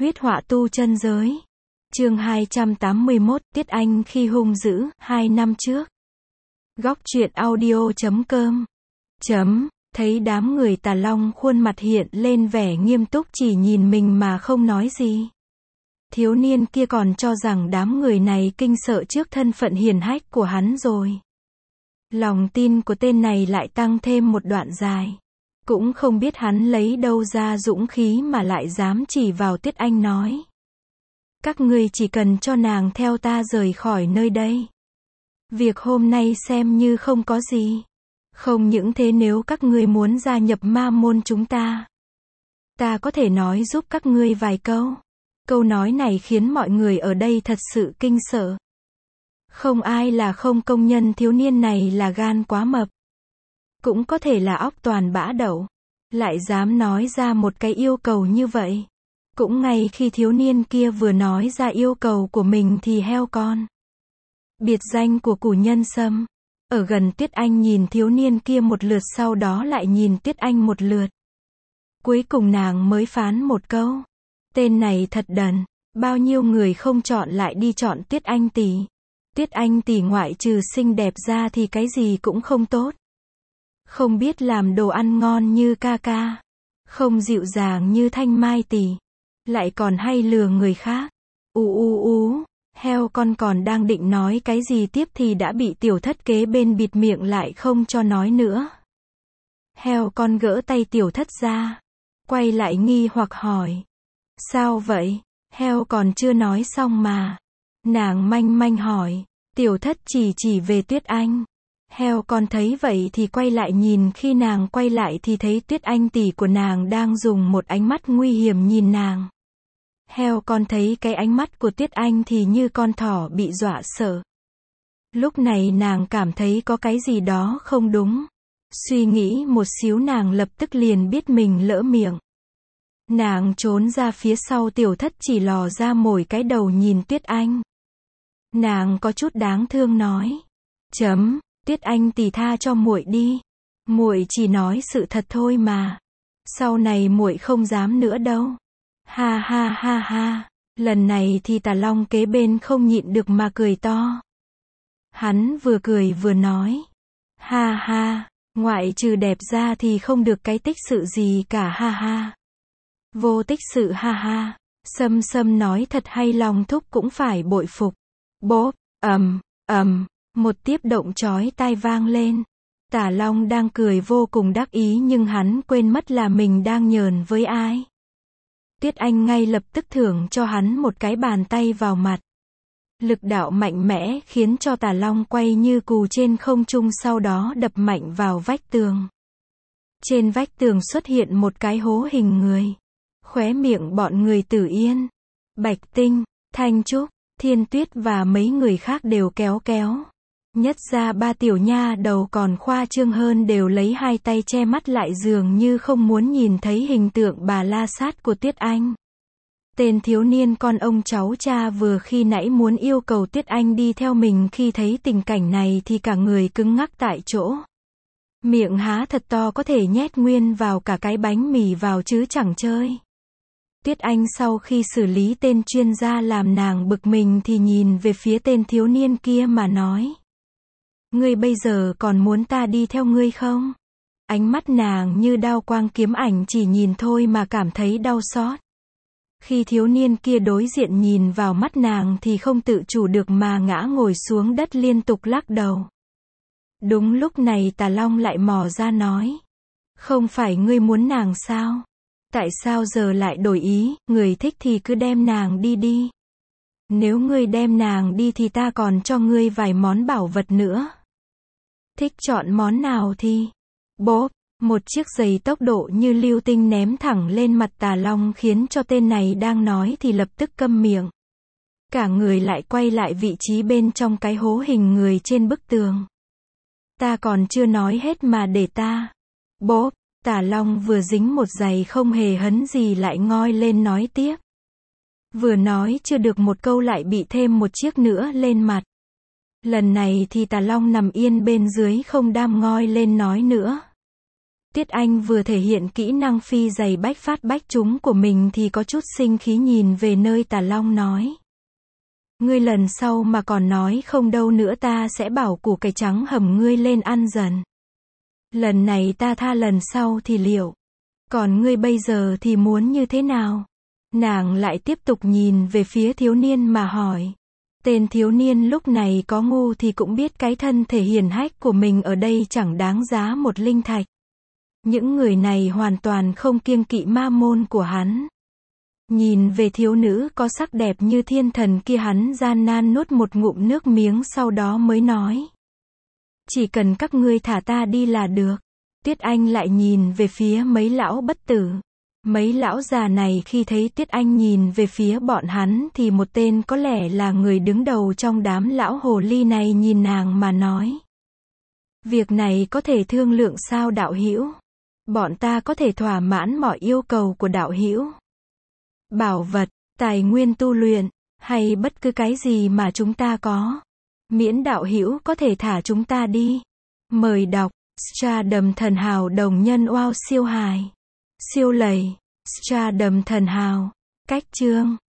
Huyết họa tu chân giới. Chương 281, Tiết Anh khi hung dữ, 2 năm trước. Góc truyện audio.com. Thấy đám người Tà Long khuôn mặt hiện lên vẻ nghiêm túc chỉ nhìn mình mà không nói gì. Thiếu niên kia còn cho rằng đám người này kinh sợ trước thân phận hiển hách của hắn rồi. Lòng tin của tên này lại tăng thêm một đoạn dài. Cũng không biết hắn lấy đâu ra dũng khí mà lại dám chỉ vào Tiết Anh nói. Các ngươi chỉ cần cho nàng theo ta rời khỏi nơi đây. Việc hôm nay xem như không có gì. Không những thế, nếu các ngươi muốn gia nhập ma môn chúng ta, ta có thể nói giúp các ngươi vài câu. Câu nói này khiến mọi người ở đây thật sự kinh sợ. Không ai là không công nhân thiếu niên này là gan quá mập. Cũng có thể là óc toàn bã đậu. Lại dám nói ra một cái yêu cầu như vậy. Cũng ngay khi thiếu niên kia vừa nói ra yêu cầu của mình thì heo con, biệt danh của củ nhân sâm, ở gần Tiết Anh nhìn thiếu niên kia một lượt, sau đó lại nhìn Tiết Anh một lượt. Cuối cùng nàng mới phán một câu. Tên này thật đần. Bao nhiêu người không chọn lại đi chọn Tiết Anh tỷ. Tiết Anh tỷ ngoại trừ xinh đẹp ra thì cái gì cũng không tốt. Không biết làm đồ ăn ngon như ca ca. Không dịu dàng như Thanh Mai tỷ. Lại còn hay lừa người khác. Heo con còn đang định nói cái gì tiếp thì đã bị tiểu thất kế bên bịt miệng lại không cho nói nữa. Heo con gỡ tay tiểu thất ra. Quay lại nghi hoặc hỏi. Sao vậy? Heo còn chưa nói xong mà. Nàng manh manh hỏi. Tiểu thất chỉ về Tuyết Anh. Heo con thấy vậy thì quay lại nhìn, khi nàng quay lại thì thấy Tuyết Anh tỷ của nàng đang dùng một ánh mắt nguy hiểm nhìn nàng. Heo con thấy cái ánh mắt của Tuyết Anh thì như con thỏ bị dọa sợ. Lúc này nàng cảm thấy có cái gì đó không đúng. Suy nghĩ một xíu nàng lập tức liền biết mình lỡ miệng. Nàng trốn ra phía sau tiểu thất, chỉ lò ra mồi cái đầu nhìn Tuyết Anh. Nàng có chút đáng thương nói. Tuyết Anh tỷ tha cho muội đi. Muội chỉ nói sự thật thôi mà. Sau này muội không dám nữa đâu. Ha ha ha ha. Lần này thì Tà Long kế bên không nhịn được mà cười to. Hắn vừa cười vừa nói. Ha ha. Ngoại trừ đẹp ra thì không được cái tích sự gì cả, ha ha. Vô tích sự, ha ha. Sâm nói thật hay, Long thúc cũng phải bội phục. Bốp, một tiếp động chói tai vang lên. Tả Long đang cười vô cùng đắc ý nhưng hắn quên mất là mình đang nhờn với ai. Tuyết Anh ngay lập tức thưởng cho hắn một cái bàn tay vào mặt. Lực đạo mạnh mẽ khiến cho Tả Long quay như cù trên không trung, sau đó đập mạnh vào vách tường. Trên vách tường xuất hiện một cái hố hình người. Khóe miệng bọn người Tử Yên, Bạch Tinh, Thanh Trúc, Thiên Tuyết và mấy người khác đều kéo. Nhất ra ba tiểu nha đầu còn khoa trương hơn, đều lấy hai tay che mắt lại dường như không muốn nhìn thấy hình tượng bà la sát của Tuyết Anh. Tên thiếu niên con ông cháu cha vừa khi nãy muốn yêu cầu Tuyết Anh đi theo mình, khi thấy tình cảnh này thì cả người cứng ngắc tại chỗ. Miệng há thật to, có thể nhét nguyên vào cả cái bánh mì vào chứ chẳng chơi. Tuyết Anh sau khi xử lý tên chuyên gia làm nàng bực mình thì nhìn về phía tên thiếu niên kia mà nói. Ngươi bây giờ còn muốn ta đi theo ngươi không? Ánh mắt nàng như đao quang kiếm ảnh, chỉ nhìn thôi mà cảm thấy đau xót. Khi thiếu niên kia đối diện nhìn vào mắt nàng thì không tự chủ được mà ngã ngồi xuống đất liên tục lắc đầu. Đúng lúc này Tà Long lại mò ra nói. Không phải ngươi muốn nàng sao? Tại sao giờ lại đổi ý? Người thích thì cứ đem nàng đi. Nếu ngươi đem nàng đi thì ta còn cho ngươi vài món bảo vật nữa. Thích chọn món nào thì... Bốp, một chiếc giày tốc độ như lưu tinh ném thẳng lên mặt Tà Long khiến cho tên này đang nói thì lập tức câm miệng. Cả người lại quay lại vị trí bên trong cái hố hình người trên bức tường. Ta còn chưa nói hết mà để ta. Bốp. Tà Long vừa dính một giày không hề hấn gì lại ngoi lên nói tiếp. Vừa nói chưa được một câu lại bị thêm một chiếc nữa lên mặt. Lần này thì Tà Long nằm yên bên dưới không đam ngoi lên nói nữa. Tiết Anh vừa thể hiện kỹ năng phi giày bách phát bách trúng của mình thì có chút sinh khí nhìn về nơi Tà Long nói. Ngươi lần sau mà còn nói không đâu nữa ta sẽ bảo củ cải trắng hầm ngươi lên ăn dần. Lần này ta tha lần sau thì liệu. Còn ngươi bây giờ thì muốn như thế nào? Nàng lại tiếp tục nhìn về phía thiếu niên mà hỏi. Tên thiếu niên lúc này có ngu thì cũng biết cái thân thể hiển hách của mình ở đây chẳng đáng giá một linh thạch. Những người này hoàn toàn không kiêng kỵ ma môn của hắn. Nhìn về thiếu nữ có sắc đẹp như thiên thần kia, hắn gian nan nuốt một ngụm nước miếng sau đó mới nói. Chỉ cần các ngươi thả ta đi là được. Tiết Anh lại nhìn về phía mấy lão bất tử. Mấy lão già này khi thấy Tiết Anh nhìn về phía bọn hắn thì một tên có lẽ là người đứng đầu trong đám lão hồ ly này nhìn nàng mà nói. Việc này có thể thương lượng sao đạo hữu? Bọn ta có thể thỏa mãn mọi yêu cầu của đạo hữu. Bảo vật, tài nguyên tu luyện, hay bất cứ cái gì mà chúng ta có. Miễn đạo hữu có thể thả chúng ta đi. Mời đọc, Stardom thần hào đồng nhân wow siêu hài. Siêu lầy, Stardom thần hào. Cách chương